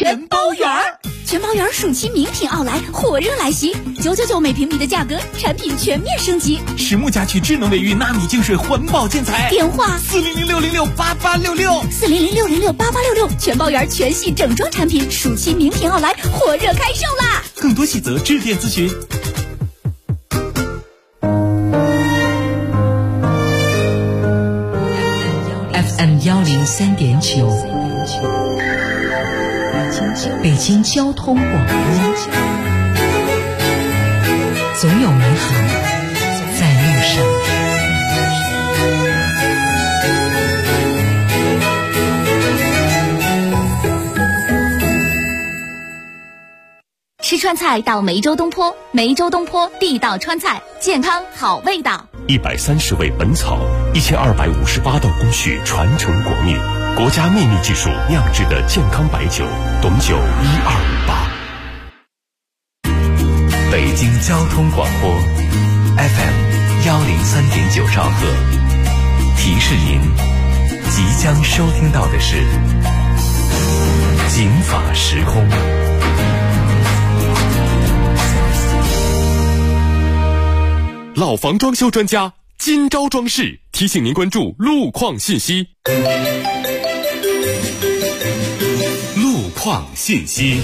全包圆儿。 全包圆儿暑期名品奥莱火热来袭，999每平米的价格，产品全面升级。 实木家居智能卫浴纳米净水环保建材， 电话 400668866， 全包圆儿全系整装产品，暑期名品奥莱火热开售啦！ 更多细则致电咨询。 FM 103.9，北京交通广播，总有美好在路上。 吃川菜到梅州东坡，梅州东坡地道川菜，健康好味道。 130味本草，1258道工序传承国秘，国家秘密技术酿制的健康白酒，董酒1258。 北京交通广播 FM 103.9兆赫，提示您即将收听到的是警法时空。 老房装修专家金招装饰提醒您关注路况信息。路况信息。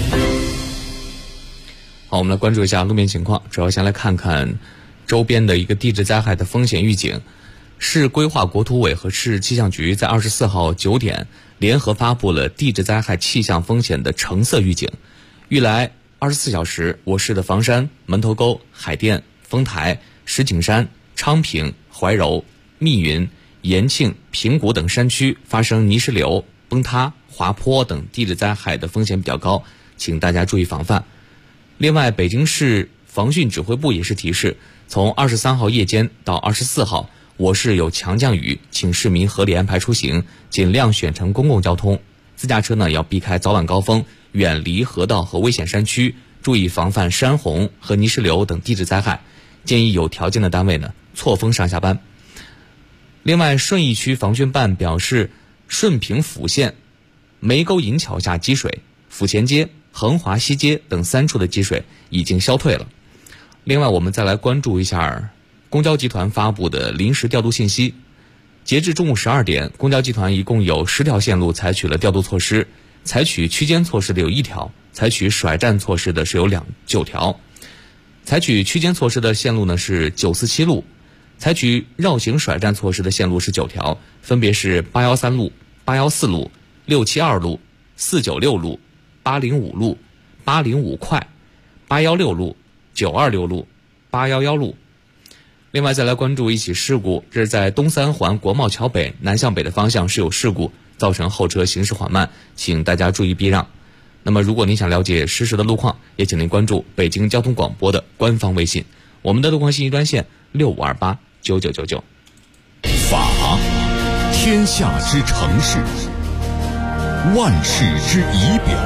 好，我们来关注一下路面情况，主要先来看看周边的一个地质灾害的风险预警。市规划国土委和市气象局在24号9点联合发布了地质灾害气象风险的橙色预警。预来24小时，我市的房山、门头沟、海淀、丰台、石景山、昌平、怀柔、密云、延庆、平谷等山区发生泥石流、崩塌、滑坡等地质灾害的风险比较高，请大家注意防范。另外，北京市防汛指挥部也是提示，从23号夜间到24号，我市有强降雨，请市民合理安排出行，尽量选乘公共交通。自驾车呢要避开早晚高峰，远离河道和危险山区，注意防范山洪和泥石流等地质灾害。建议有条件的单位呢错峰上下班。另外，顺义区防汛办表示，顺平府县梅沟银桥下积水，府前街、横华西街等3处的积水已经消退了。另外，我们再来关注一下公交集团发布的临时调度信息。截至中午12点，公交集团一共有10条线路采取了调度措施，采取区间措施的有1条，采取甩站措施的是有9条。采取区间措施的线路呢是947路，采取绕行甩站措施的线路是9条，分别是813路、814路、672路、496路、805路、805快、816路、926路、811路。另外再来关注一起事故，这是在东三环国贸桥北南向北的方向是有事故，造成后车行驶缓慢，请大家注意避让。那么如果您想了解实时的路况，也请您关注北京交通广播的官方微信，我们的路况信息专线65289999。 法，天下之城市，万事之仪表。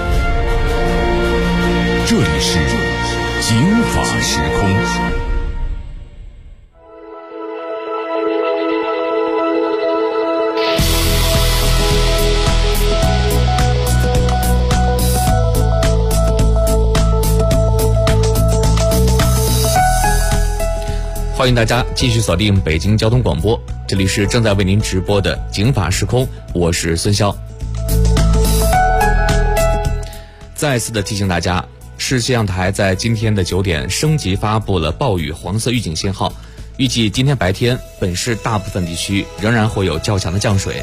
这里是警法时空。 欢迎大家继续锁定北京交通广播，这里是正在为您直播的警法时空，我是孙潇。再次的提醒大家，市气象台在今天的9点升级发布了暴雨黄色预警信号，预计今天白天本市大部分地区仍然会有较强的降水，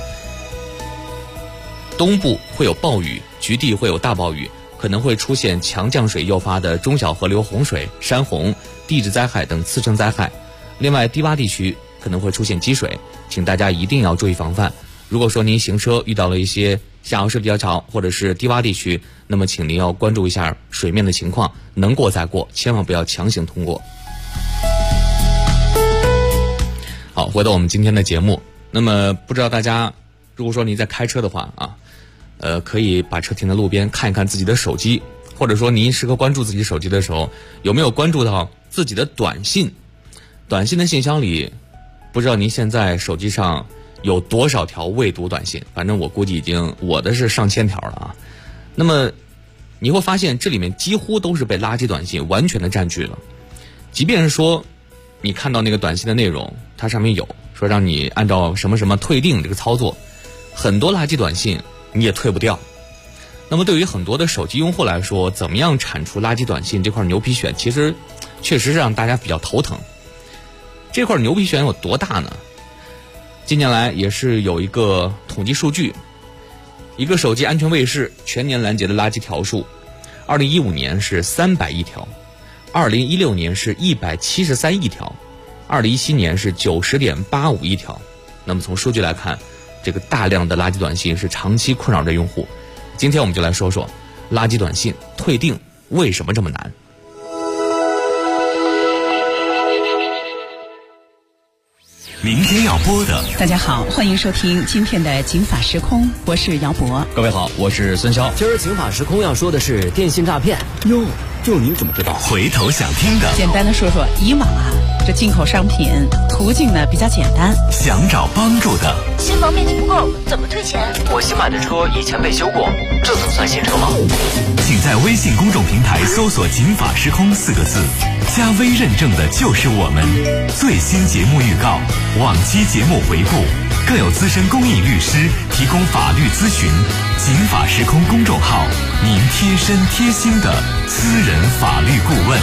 东部会有暴雨，局地会有大暴雨，可能会出现强降水诱发的中小河流洪水、山洪、地质灾害等次生灾害。另外，低洼地区可能会出现积水，请大家一定要注意防范。如果说您行车遇到了一些下游式比较潮或者是低洼地区，那么请您要关注一下水面的情况，能过再过，千万不要强行通过。好，回到我们今天的节目。那么不知道大家，如果说您在开车的话可以把车停在路边，看一看自己的手机，或者说您时刻关注自己手机的时候，有没有关注到自己的短信？短信的信箱里，不知道您现在手机上有多少条未读短信？反正我估计我的是上千条了啊。那么你会发现这里面几乎都是被垃圾短信完全的占据了。即便是说你看到那个短信的内容，它上面有说让你按照什么什么退订这个操作，很多垃圾短信你也退不掉。那么对于很多的手机用户来说，怎么样铲除垃圾短信这块牛皮癣，其实确实是让大家比较头疼。这块牛皮癣有多大呢？近年来也是有一个统计数据，一个手机安全卫士全年拦截的垃圾条数，2015年是300亿条，2016年是173亿条，2017年是90.85亿条。那么从数据来看，这个大量的垃圾短信是长期困扰着用户。今天我们就来说说垃圾短信退订为什么这么难。 明天要播的， 大家好，欢迎收听今天的《警法时空》，我是姚博。 各位好，我是孙潇。 今儿《警法时空》要说的是电信诈骗。哟，就您怎么知道？ 回头想听的， 简单的说说，以往这进口商品途径呢比较简单。 想找帮助的， 新房面积不够，怎么退钱？ 我新买的车以前被修过，这总算新车吗？ 请在微信公众平台搜索“警法时空”4个字，加微认证的就是我们。最新节目预告、往期节目回顾，更有资深公益律师提供法律咨询。警法时空公众号，您贴身贴心的私人法律顾问。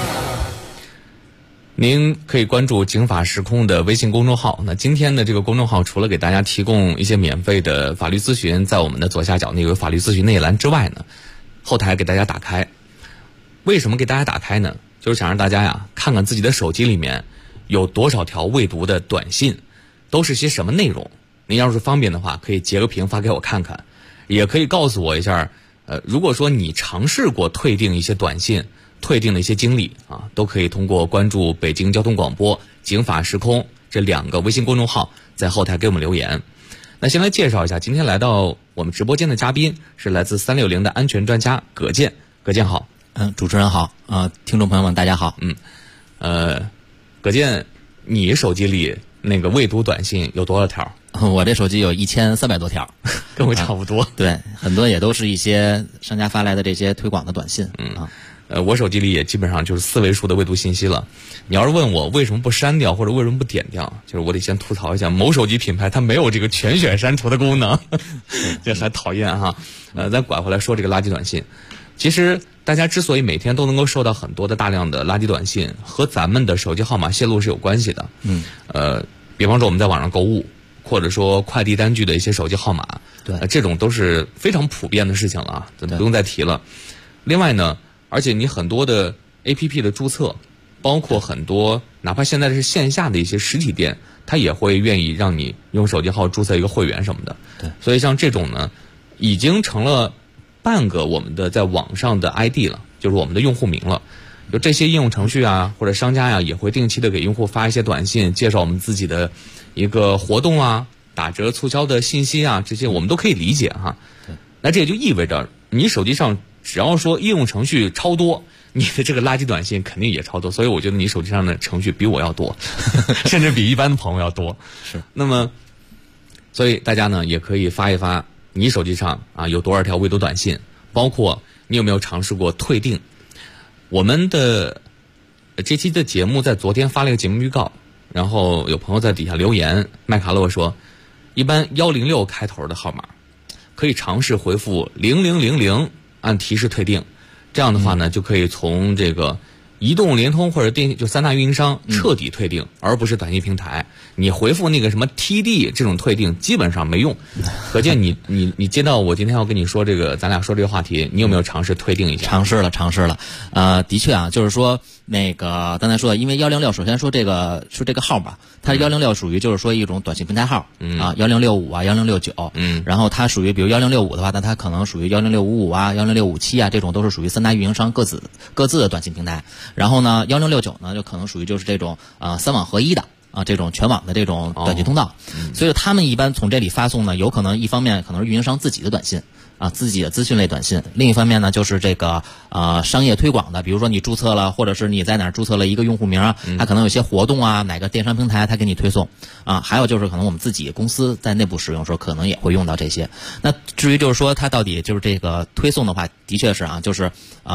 您可以关注警法时空的微信公众号。那今天的这个公众号除了给大家提供一些免费的法律咨询，在我们的左下角那个法律咨询那一栏之外呢，后台给大家打开。为什么给大家打开呢？就是想让大家看看自己的手机里面有多少条未读的短信，都是些什么内容。您要是方便的话，可以截个屏发给我看看，也可以告诉我一下如果说你尝试过退订一些短信，退订的一些经历都可以通过关注北京交通广播、警法时空这2个微信公众号，在后台给我们留言。那先来介绍一下今天来到我们直播间的嘉宾，是来自360的安全专家葛健。葛健好。 主持人好，听众朋友们大家好。 葛健，你手机里那个未读短信有多少条？ 我这手机有1300多条， 跟我差不多。 对，很多也都是一些商家发来的这些推广的短信。 我手机里也基本上就是4位数的未读信息了。你要是问我为什么不删掉或者为什么不点掉，就是我得先吐槽一下某手机品牌它没有这个全选删除的功能，这还讨厌哈。咱拐回来说这个垃圾短信，其实大家之所以每天都能够收到很多的大量的垃圾短信，和咱们的手机号码泄露是有关系的。比方说我们在网上购物，或者说快递单据的一些手机号码， 对， 这种都是非常普遍的事情了，不用再提了。另外呢，而且你很多的 APP 的注册，包括很多哪怕现在是线下的一些实体店，它也会愿意让你用手机号注册一个会员什么的。 对， 所以像这种呢，已经成了半个我们的在网上的 ID 了，就是我们的用户名了。就这些应用程序或者商家也会定期的给用户发一些短信，介绍我们自己的一个活动打折促销的信息这些我们都可以理解哈。那这也就意味着你手机上只要说应用程序超多，你的这个垃圾短信肯定也超多。所以我觉得你手机上的程序比我要多，甚至比一般的朋友要多。 是。 那么，所以大家呢也可以发一发你手机上有多少条未读短信，包括你有没有尝试过退订。我们的这期的节目在昨天发了一个节目预告，然后有朋友在底下留言，麦卡洛说，一般106开头的号码可以尝试回复0000按提示退订，这样的话呢，就可以从这个移动、联通或者电信就3大运营商彻底退订，而不是短信平台。你回复那个什么 TD 这种退订基本上没用。可见你接到我今天要跟你说这个，咱俩说这个话题，你有没有尝试退订一下？ 尝试了。的确就是说那个刚才说的，因为106首先说这个号码，它106属于就是说一种短信平台号，10651069，然后它属于比如1065的话，那它可能属于1065510657这种都是属于3大运营商各自的短信平台。然后呢，1069呢就可能属于就是这种3网合一的这种全网的这种短信通道，所以他们一般从这里发送呢，有可能一方面可能是运营商自己的短信， 自己的资讯类短信。另一方面呢，就是这个商业推广的，比如说你注册了，或者是你在哪儿注册了一个用户名啊，它可能有些活动啊，哪个电商平台它给你推送啊。还有就是可能我们自己公司在内部使用的时候，可能也会用到这些。那至于就是说它到底就是这个推送的话，的确是就是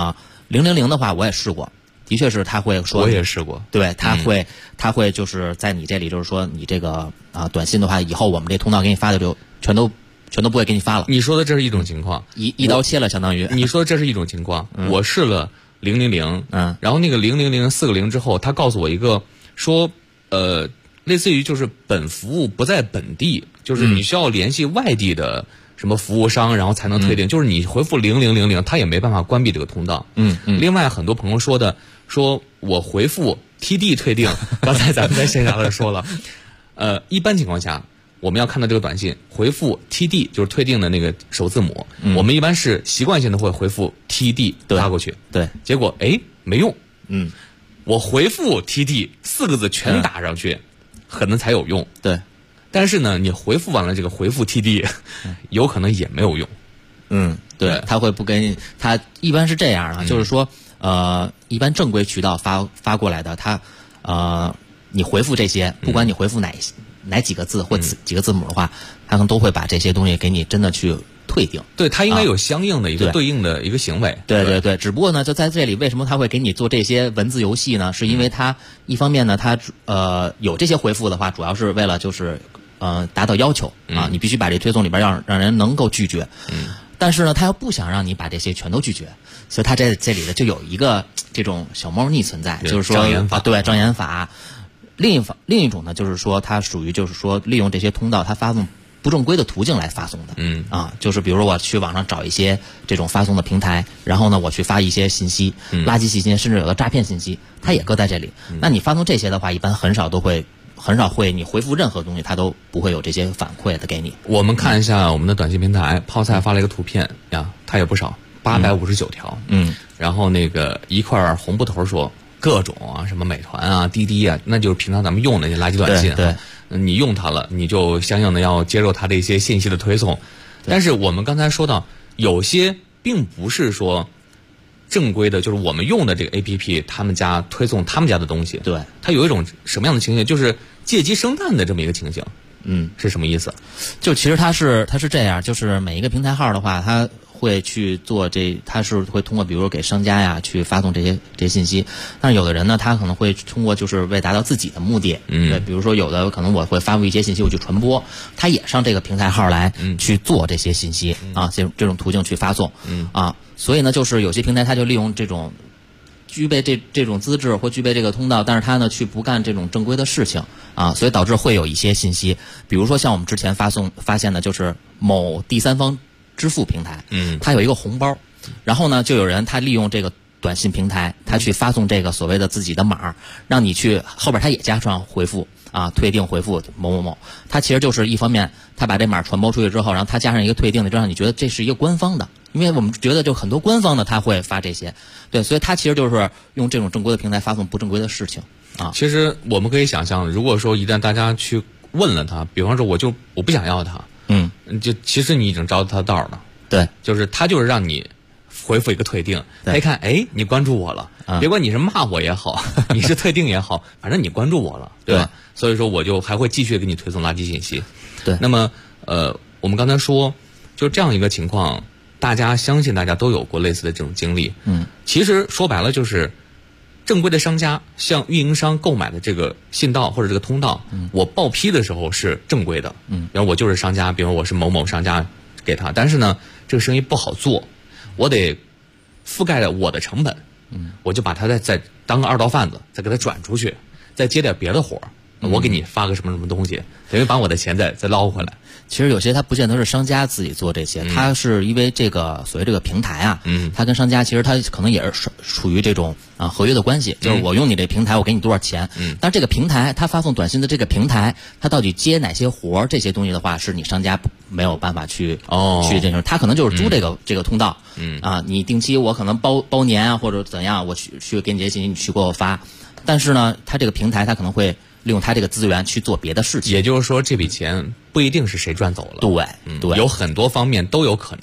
000的话我也试过。的确是他会说， 我也试过， 对，他会就是在你这里，就是说你这个短信的话，以后我们这通道给你发的就全都不会给你发了。 你说的这是一种情况， 一刀切了，相当于你说的这是一种情况。我试了000，然后那个000 4个0之后，他告诉我一个说，类似于就是本服务不在本地，就是你需要联系外地的什么服务商，然后才能退订。就是你回复0000，他也没办法关闭这个通道。另外很多朋友说我回复 TD 退订，刚才咱们在线下的说了，一般情况下我们要看到这个短信回复 TD 就是退订的那个首字母，我们一般是习惯性的会回复 TD 发过去， 对， 结果没用，我回复 TD 4个字全打上去，可能才有用， 对， 但是呢，你回复完了这个回复 TD，有可能也没有用， 对，他会不给你，他一般是这样啊，就是说。一般正规渠道发过来的，你回复这些，不管你回复哪几个字或几个字母的话，他可能都会把这些东西给你真的去退订。 对，他应该有相应的一个对应的一个行为。 对，只不过呢，就在这里，为什么他会给你做这些文字游戏呢？是因为他一方面呢，他有这些回复的话，主要是为了就是达到要求啊，你必须把这推送里边让人能够拒绝。但是呢，他又不想让你把这些全都拒绝，所以他这里的就有一个这种小猫腻存在，就是说障眼法， 对，障眼法。另一种呢，就是说它属于就是说利用这些通道，它发送不正规的途径来发送的。就是比如说我去网上找一些这种发送的平台，然后呢我去发一些信息，垃圾信息，甚至有的诈骗信息，它也搁在这里。那你发送这些的话，一般很少会你回复任何东西，它都不会有这些反馈的给你。 我们看一下我们的短信平台，泡菜发了一个图片呀，它也不少，859条。然后那个一块红布头说各种什么美团啊、滴滴啊，那就是平常咱们用的那些垃圾短信。 对， 你用它了，你就相应的要接受它的一些信息的推送。但是我们刚才说到，有些并不是说正规的，就是我们用的这个 APP， 他们家推送他们家的东西。对，它有一种什么样的情形，就是借鸡生蛋的这么一个情形。是什么意思？ 就其实它是这样，就是每一个平台号的话，它会去做它是会通过比如说给商家呀去发送这些信息，但是有的人呢，他可能会通过就是为达到自己的目的，对，比如说有的可能我会发布一些信息，我去传播，他也上这个平台号来去做这些信息这种途径去发送所以呢，就是有些平台他就利用这种具备这种资质或具备这个通道，但是他呢去不干这种正规的事情所以导致会有一些信息，比如说像我们之前发现的就是某第三方支付平台，它有一个红包，然后呢就有人他利用这个短信平台，他去发送这个所谓的自己的码，让你去后边他也加上回复退订回复某某某，他其实就是一方面他把这码传播出去之后，然后他加上一个退订的，就让你觉得这是一个官方的，因为我们觉得就很多官方的他会发这些，对，所以他其实就是用这种正规的平台发送不正规的事情其实我们可以想象，如果说一旦大家去问了他，比方说我不想要他，就其实你已经着他的道了， 对， 就是他就是让你回复一个退订，他一看你关注我了，别管你是骂我也好，你是退订也好，反正你关注我了，对吧？所以说我就还会继续给你推送垃圾信息。 对， 那么我们刚才说就这样一个情况，相信大家都有过类似的这种经历。其实说白了就是正规的商家向运营商购买的这个信道或者这个通道，我报批的时候是正规的，然后我就是商家，比如我是某某商家给他，但是呢这个生意不好做，我得覆盖了我的成本，我就把他再当个二道贩子，再给他转出去，再接点别的活，我给你发个什么东西，等于把我的钱再捞回来。 其实有些他不见得是商家自己做这些，他是因为这个所谓这个平台他跟商家其实他可能也是处于这种合约的关系，就是我用你这平台我给你多少钱，但是这个平台他发送短信的这个平台，他到底接哪些活这些东西的话，是你商家没有办法去这种，他可能就是租这个通道，你定期我可能包年或者怎样，我去给你这些信息，你去给我发，但是呢，他这个平台他可能会利用他这个资源去做别的事情， 也就是说这笔钱不一定是谁赚走了， 对， 有很多方面都有可能。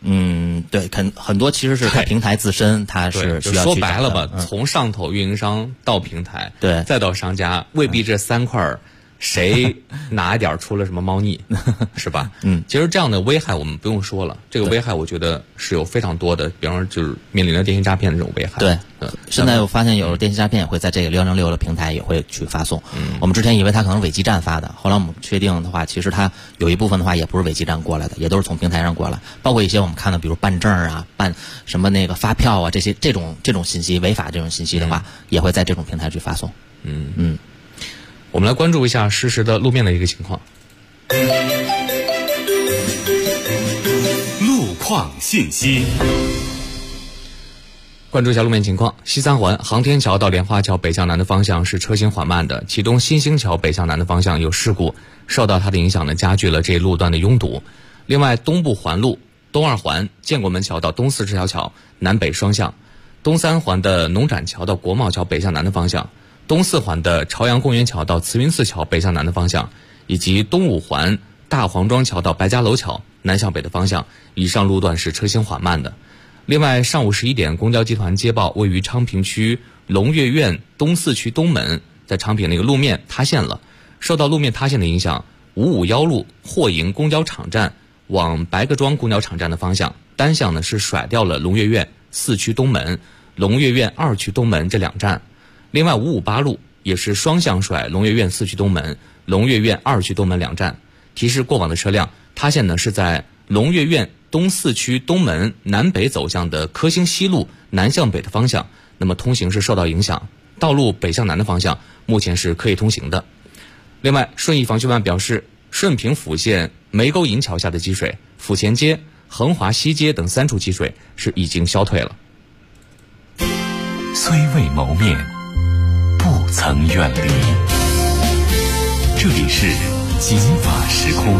对，很多其实是它平台自身，它是需要去说白了吧，从上头运营商到平台， 对， 再到商家，未必这3块谁哪一点出了什么猫腻，是吧？其实这样的危害我们不用说了，这个危害我觉得是有非常多的，比方说就是面临着电信诈骗的这种危害。 对，现在我发现有电信诈骗也会在这个616的平台也会去发送。我们之前以为它可能是伪基站发的，后来我们确定的话，其实它有一部分的话也不是伪基站过来的，也都是从平台上过来，包括一些我们看到，比如办证啊、办什么那个发票啊，这种信息，违法这种信息的话，也会在这种平台去发送。 我们来关注一下实时的路面的一个情况。 路况信息。 关注一下路面情况，西三环航天桥到莲花桥北向南的方向是车行缓慢的，启东新兴桥北向南的方向有事故，受到它的影响呢，加剧了这一路段的拥堵。另外，东部环路东二环建国门桥到东四十条桥南北双向，东三环的农展桥到国贸桥北向南的方向，东四环的朝阳公园桥到慈云寺桥北向南的方向，以及东五环大黄庄桥到白家楼桥南向北的方向，以上路段是车行缓慢的。另外，上午11点，公交集团接报，位于昌平区龙悦苑东四区东门，在昌平那个路面塌陷了。受到路面塌陷的影响，551路霍营公交场站往白各庄公交场站的方向，单向呢是甩掉了龙悦苑4区东门、龙悦苑2区东门这2站。另外，558路也是双向甩龙悦苑4区东门、龙悦苑2区东门2站。提示过往的车辆，塌陷呢是在龙悦苑东4区东门南北走向的科兴西路南向北的方向，那么通行是受到影响，道路北向南的方向目前是可以通行的。另外，顺义防汛办表示，顺平府县梅沟营桥下的积水、府前街、横华西街等3处积水是已经消退了。 虽未谋面，不曾远离。这里是金法时空。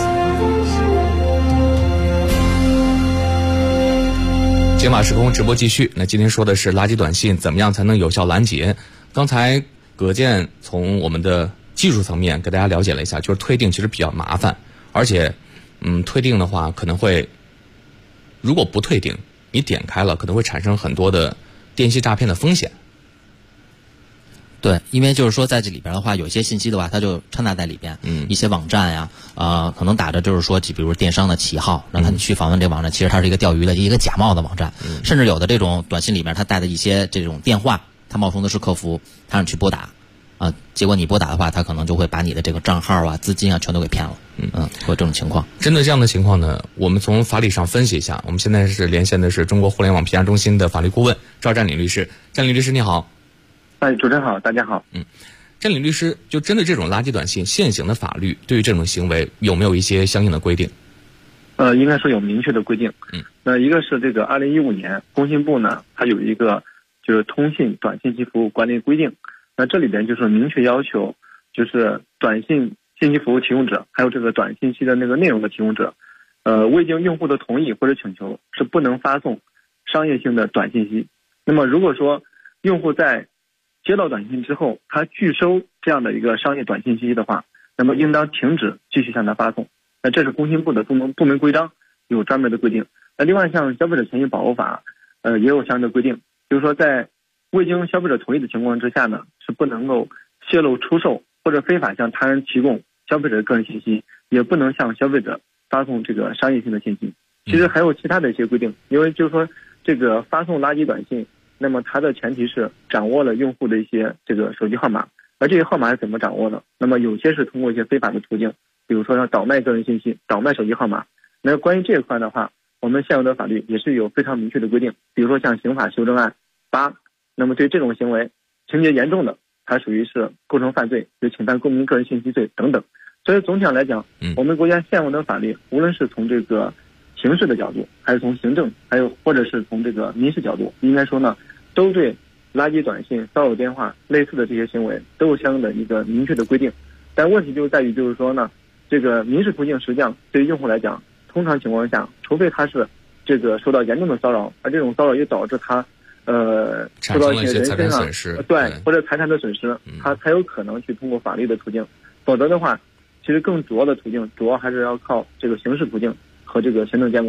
解码时空直播继续。那今天说的是垃圾短信怎么样才能有效拦截。刚才葛健从我们的技术层面给大家了解了一下，就是退订其实比较麻烦，而且退订的话可能会，如果不退订，你点开了可能会产生很多的电信诈骗的风险。 对，因为就是说在这里边的话，有些信息的话，它就掺杂在里边。一些网站呀，可能打着就是说，比如电商的旗号，让他去访问这个网站，其实它是一个钓鱼的一个假冒的网站。甚至有的这种短信里面，它带的一些这种电话，它冒充的是客服，他让你去拨打，结果你拨打的话，他可能就会把你的这个账号啊、资金啊全都给骗了。会有这种情况。 针对这样的情况呢，我们从法理上分析一下。我们现在是连线的是中国互联网评价中心的法律顾问赵占领律师。占领律师你好。 主持人好，大家好。 占领律师，就针对这种垃圾短信，现行的法律对于这种行为有没有一些相应的规定？ 应该说有明确的规定。那一个是这个2015年工信部呢，它有一个就是通信短信息服务管理规定。那这里边就是明确要求，就是短信信息服务提供者，还有这个短信息的那个内容的提供者，未经用户的同意或者请求，是不能发送商业性的短信息。那么如果说用户在接到短信之后，他拒收这样的一个商业短信息的话，那么应当停止继续向他发送。那这是工信部的部门规章有专门的规定。那另外像消费者权益保护法，也有相应的规定，就是说在未经消费者同意的情况之下呢，是不能够泄露出售或者非法向他人提供消费者的个人信息，也不能向消费者发送这个商业性的信息。其实还有其他的一些规定，因为就是说这个发送垃圾短信，那么它的前提是掌握了用户的一些这个手机号码，而这些号码是怎么掌握的？那么有些是通过一些非法的途径，比如说要倒卖个人信息、倒卖手机号码。那关于这一块的话，我们现有的法律也是有非常明确的规定，比如说像刑法修正案8，那么对这种行为情节严重的，它属于是构成犯罪，就侵犯公民个人信息罪等等。所以总体上来讲，我们国家现有的法律，无论是从这个刑事的角度，还是从行政，还有或者是从这个民事角度，应该说呢，都对垃圾短信、骚扰电话类似的这些行为都有相应的一个明确的规定。但问题就在于，就是说呢，这个民事途径实际上对于用户来讲，通常情况下，除非他是这个受到严重的骚扰，而这种骚扰又导致他受到一些人身上对或者财产的损失，他才有可能去通过法律的途径。否则的话，其实更主要的途径主要还是要靠这个刑事途径和这个行政监管。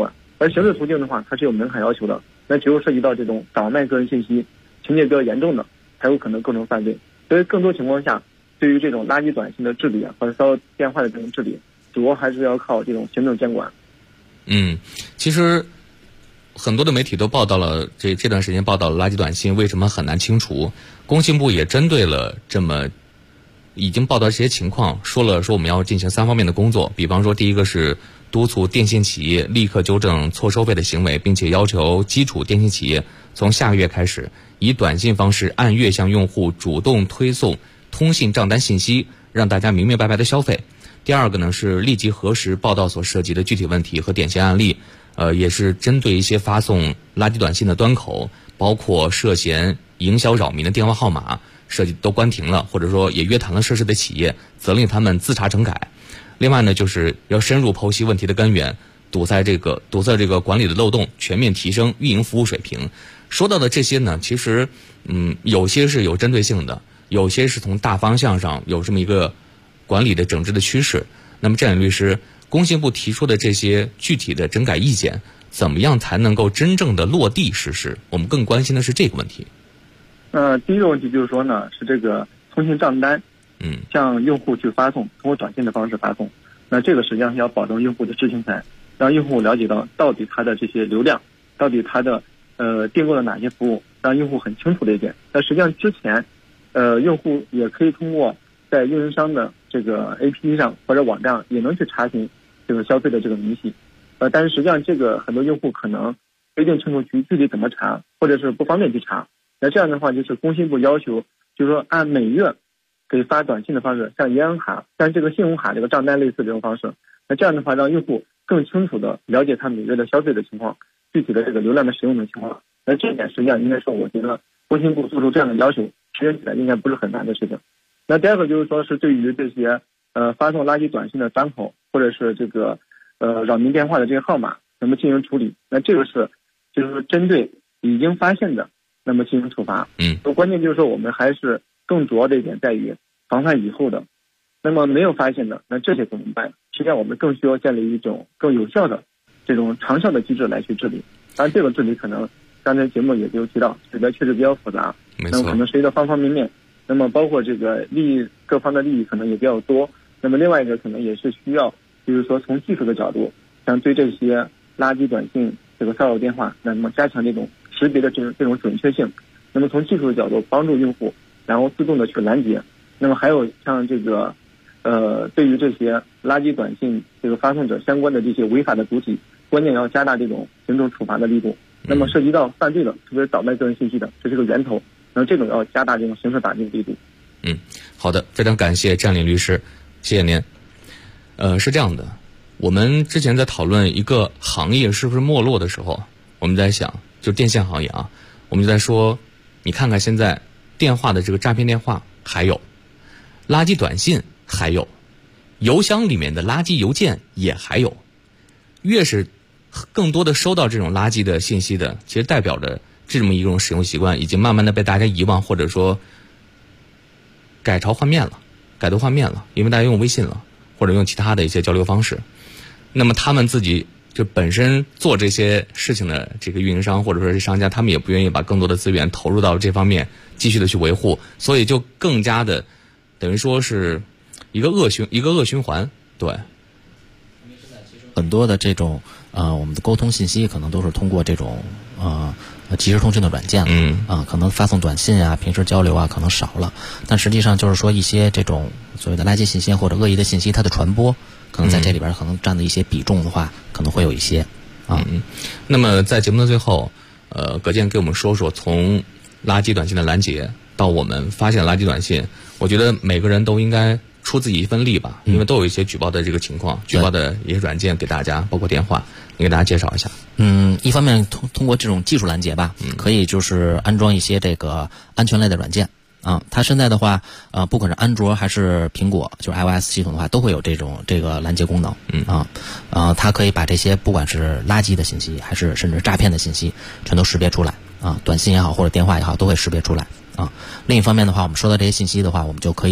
而刑事途径的话，它是有门槛要求的，那只有涉及到这种倒卖个人信息，情节比较严重的，才有可能构成犯罪。所以更多情况下，对于这种垃圾短信的治理啊，和骚扰电话的这种治理，主要还是要靠这种行政监管。 其实很多的媒体都报道了，这段时间报道了垃圾短信为什么很难清除。工信部也针对了已经报道这些情况，说我们要进行3方面的工作。比方说，第一个是督促电信企业立刻纠正错收费的行为，并且要求基础电信企业从下个月开始以短信方式按月向用户主动推送通信账单信息，让大家明明白白的消费。第二个呢是立即核实报道所涉及的具体问题和典型案例，也是针对一些发送垃圾短信的端口，包括涉嫌营销扰民的电话号码，设计都关停了，或者说也约谈了涉事的企业，责令他们自查整改。另外呢，就是要深入剖析问题的根源，堵塞这个管理的漏洞，全面提升运营服务水平。说到的这些呢，其实有些是有针对性的，有些是从大方向上有这么一个管理的整治的趋势。那么战略律师，工信部提出的这些具体的整改意见，怎么样才能够真正的落地实施？我们更关心的是这个问题。 第一个问题就是说呢，是这个通信账单，向用户去发送，通过短信的方式发送。那这个实际上是要保证用户的知情权，让用户了解到底他的这些流量，到底他的订购了哪些服务，让用户很清楚的一点。那实际上之前，用户也可以通过在运营商的这个 APP 上或者网站也能去查询这个消费的这个明细。但是实际上这个很多用户可能不一定清楚具体怎么查，或者是不方便去查。那这样的话，就是工信部要求，就是说按每月给发短信的方式，像银行卡、像这个信用卡这个账单类似这种方式。那这样的话，让用户更清楚的了解他每月的消费的情况，具体的这个流量的使用的情况。那这一点实际上应该说，我觉得工信部做出这样的要求，实现起来应该不是很难的事情。那第二个就是说，是对于这些发送垃圾短信的端口，或者是这个扰民电话的这个号码，那么进行处理。那这个是就是说针对已经发现的，那么进行处罚。关键就是说，我们还是更主要的一点在于防范以后的。那么没有发现的，那这些怎么办？实际上我们更需要建立一种更有效的这种长效的机制来去治理。当然，这个治理可能刚才节目也就提到，里边确实比较复杂，那么可能涉及到方方面面。那么包括这个各方的利益可能也比较多。那么另外一个可能也是需要，就是说从技术的角度，像对这些垃圾短信这个骚扰电话，那么加强这种识别的这种准确性。那么从技术的角度帮助用户，然后自动的去拦截。那么还有像这个对于这些垃圾短信这个发送者相关的这些违法的主体，关键要加大这种行政处罚的力度。那么涉及到犯罪的，特别是倒卖个人信息的，这是个源头。那么这种要加大这种刑事打击的力度。 好的，非常感谢战领律师，谢谢您。是这样的，我们之前在讨论一个行业是不是没落的时候，我们在想，就电信行业啊，我们就在说，你看看现在电话的这个诈骗电话还有，垃圾短信还有，邮箱里面的垃圾邮件也还有。越是更多的收到这种垃圾的信息的，其实代表着这么一种使用习惯已经慢慢的被大家遗忘，或者说改头换面了，因为大家用微信了，或者用其他的一些交流方式。那么他们自己就本身做这些事情的这个运营商或者说是商家，他们也不愿意把更多的资源投入到这方面继续的去维护，所以就更加的等于说是一个恶循环。对， 很多的这种我们的沟通信息可能都是通过这种即时通讯的软件可能发送短信啊，平时交流啊可能少了，但实际上就是说一些这种所谓的垃圾信息或者恶意的信息，它的传播可能在这里边可能占的一些比重的话，可能会有一些那么在节目的最后，葛健给我们说说从垃圾短信的拦截到我们发现垃圾短信，我觉得每个人都应该出自己一份力吧，因为都有一些举报的这个情况，举报的一些软件给大家，包括电话，你给大家介绍一下。 一方面通过这种技术拦截吧，可以就是安装一些这个安全类的软件它现在的话不管是安卓还是苹果，就是 iOS 系统的话，都会有这个拦截功能它可以把这些不管是垃圾的信息还是甚至诈骗的信息全都识别出来短信也好或者电话也好都会识别出来另一方面的话，我们收到这些信息的话，我们就可以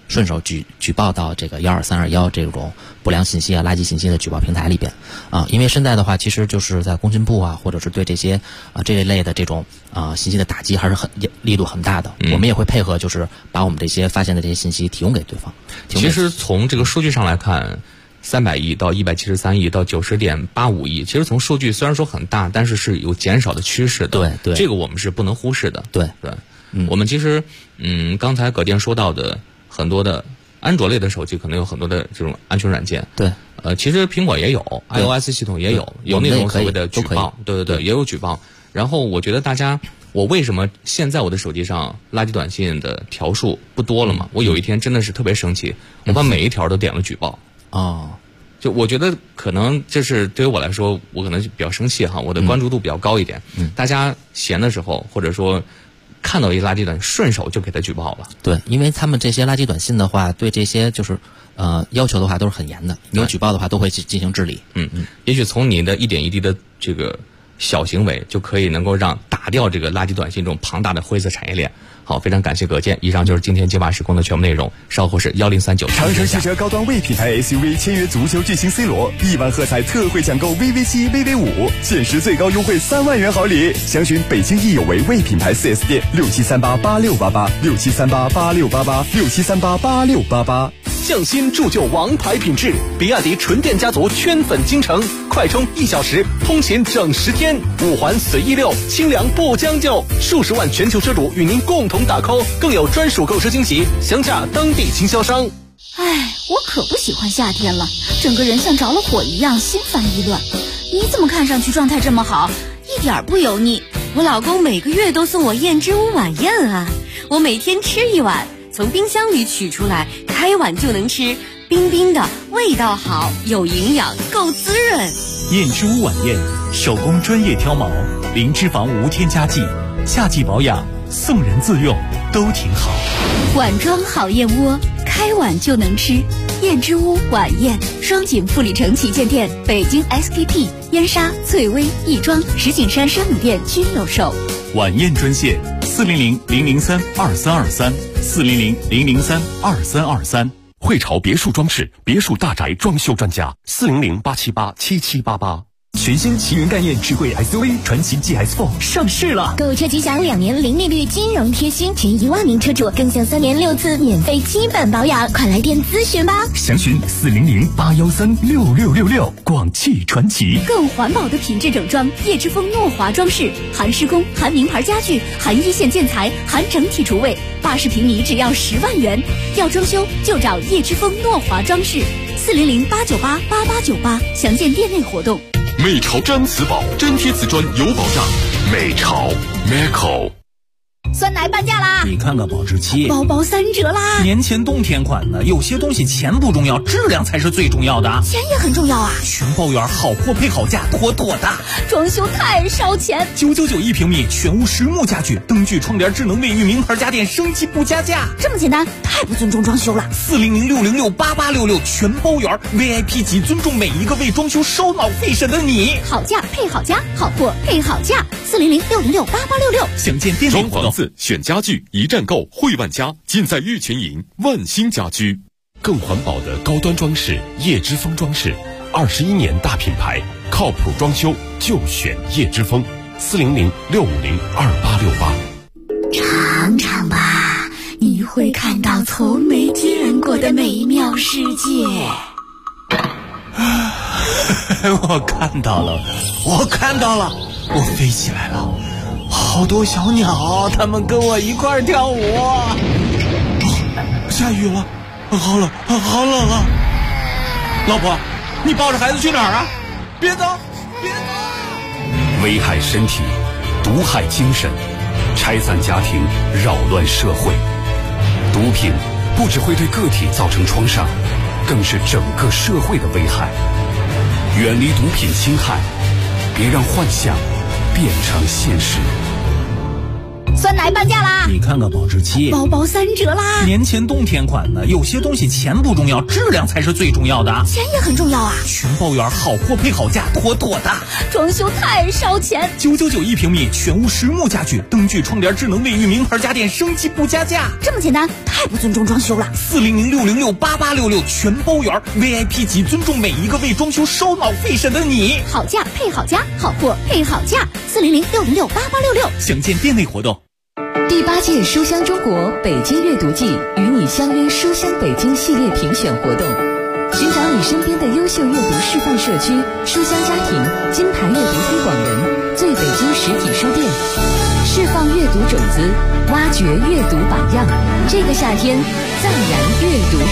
顺手举报到这个12321这种不良信息啊、垃圾信息的举报平台里边啊。因为现在的话，其实就是在工信部啊，或者是对这些这一类的这种信息的打击还是力度很大的。我们也会配合，就是把我们这些发现的这些信息提供给对方。 其实从这个数据上来看，300亿到173亿到90.85亿，其实从数据虽然说很大，但是是有减少的趋势的。 对， 这个我们是不能忽视的。 对， 我们其实刚才葛店说到的很多的安卓类的手机可能有很多的这种安全软件。 对， 其实苹果也有 ，iOS 系统也有那种所谓的举报。对，也有举报。然后我觉得大家，我为什么现在我的手机上垃圾短信的条数不多了嘛？我有一天真的是特别生气，我把每一条都点了举报。就我觉得可能这是对于我来说，我可能比较生气哈，我的关注度比较高一点。大家闲的时候，或者说看到一垃圾短信，顺手就给他举报了。 对，因为他们这些垃圾短信的话，对这些就是要求的话都是很严的，你有举报的话都会进行治理。 也许从你的一点一滴的这个小行为，就可以能够打掉这个垃圾短信这种庞大的灰色产业链。好，非常感谢葛健。以上就是今天解码时空的全部内容。稍后是1039。 长城汽车高端 V 品牌 SUV 签约足球巨星 C 罗，1万喝彩特惠抢购 VV7、VV5，限时最高优惠3万元好礼。详询北京易有为 V 品牌 4S 店，67388688，67388688，67388688。 匠心铸就王牌品质，比亚迪纯电家族圈粉京城，快充1小时，通勤整10天，5环随意溜，清凉不将就，数十万全球车主与您共同打 call， 更有专属购车惊喜，详洽当地经销商。 我可不喜欢夏天了，整个人像着了火一样，心烦意乱。你怎么看上去状态这么好，一点不油腻？ 我老公每个月都送我燕之屋晚宴啊，我每天吃一碗，从冰箱里取出来，开碗就能吃，冰冰的，味道好，有营养，够滋润。 燕之屋晚宴，手工专业挑毛，零脂肪无添加剂，夏季保养，送人自用都挺好。 碗装好燕窝，开碗就能吃。燕之屋晚宴，双井富里城旗舰店、北京 SKP、燕莎、翠微、亦庄、石景山生乳店均有售。 晚宴专线400-003-2323，400-003-2323。 汇潮别墅装饰，别墅大宅装修专家，400-878-7788。 全新奇云概念智慧 SUV 传祺 GS4 上市了， 购车吉祥2年零利率金融贴心，前1万名车主更享3年6次免费基本保养，快来电咨询吧。 详询400-813-6666，广汽传祺。 更环保的品质整装，叶之峰诺华装饰，含施工、含名牌家具、含一线建材、含整体厨卫，80平米只要10万元。要装修就找叶之峰诺华装饰，400-898-8898，详见店内活动。 美潮毡瓷宝，粘贴瓷砖有保障。美潮 Meco。 酸奶半价啦！ 你看看保质期， 包包3折啦！ 年前冬天款的，有些东西钱不重要，质量才是最重要的。 钱也很重要啊！ 全包圆，好货配好价，妥妥的。 装修太烧钱 ，999一平米，全屋实木家具，灯具、窗帘、智能卫浴，名牌家电，升级不加价。 这么简单，太不尊重装修了。 400-606-8866，全包圆 ，VIP 级，尊重每一个为装修烧脑费神的你。 好价配好家，好货配好价，400-606-8866， 详见店内活动。 选家具一站购汇万家，尽在玉泉营万兴家居。更环保的高端装饰，叶之峰装饰，21年大品牌，靠谱装修就选叶之峰。400-650-2868。 尝尝吧，你会看到从没见过的美妙世界。 我看到了，我飞起来了。好多小鸟，它们跟我一块跳舞。下雨了，好冷啊！老婆，你抱着孩子去哪儿啊？别走！ 危害身体，毒害精神，拆散家庭，扰乱社会。毒品不只会对个体造成创伤，更是整个社会的危害。远离毒品侵害，别让幻想变成现实。 酸奶半价啦！ 你看看保质期， 包包3折啦！ 年前冬天款的，有些东西钱不重要，质量才是最重要的。 钱也很重要啊！ 全包圆，好货配好价，妥妥的。 装修太烧钱 ，999一平米，全屋实木家具，灯具、窗帘、智能卫浴，名牌家电，升级不加价。 这么简单，太不尊重装修了。 400-606-8866，全包圆 ，VIP 级，尊重每一个为装修烧脑费神的你。 好价配好家，好货配好价，400-606-8866， 详见店内活动。 第8届书香中国北京阅读季与你相约书香北京系列评选活动，寻找你身边的优秀阅读示范社区、书香家庭、金牌阅读推广人、最北京实体书店，释放阅读种子，挖掘阅读榜样。这个夏天，赞燃阅读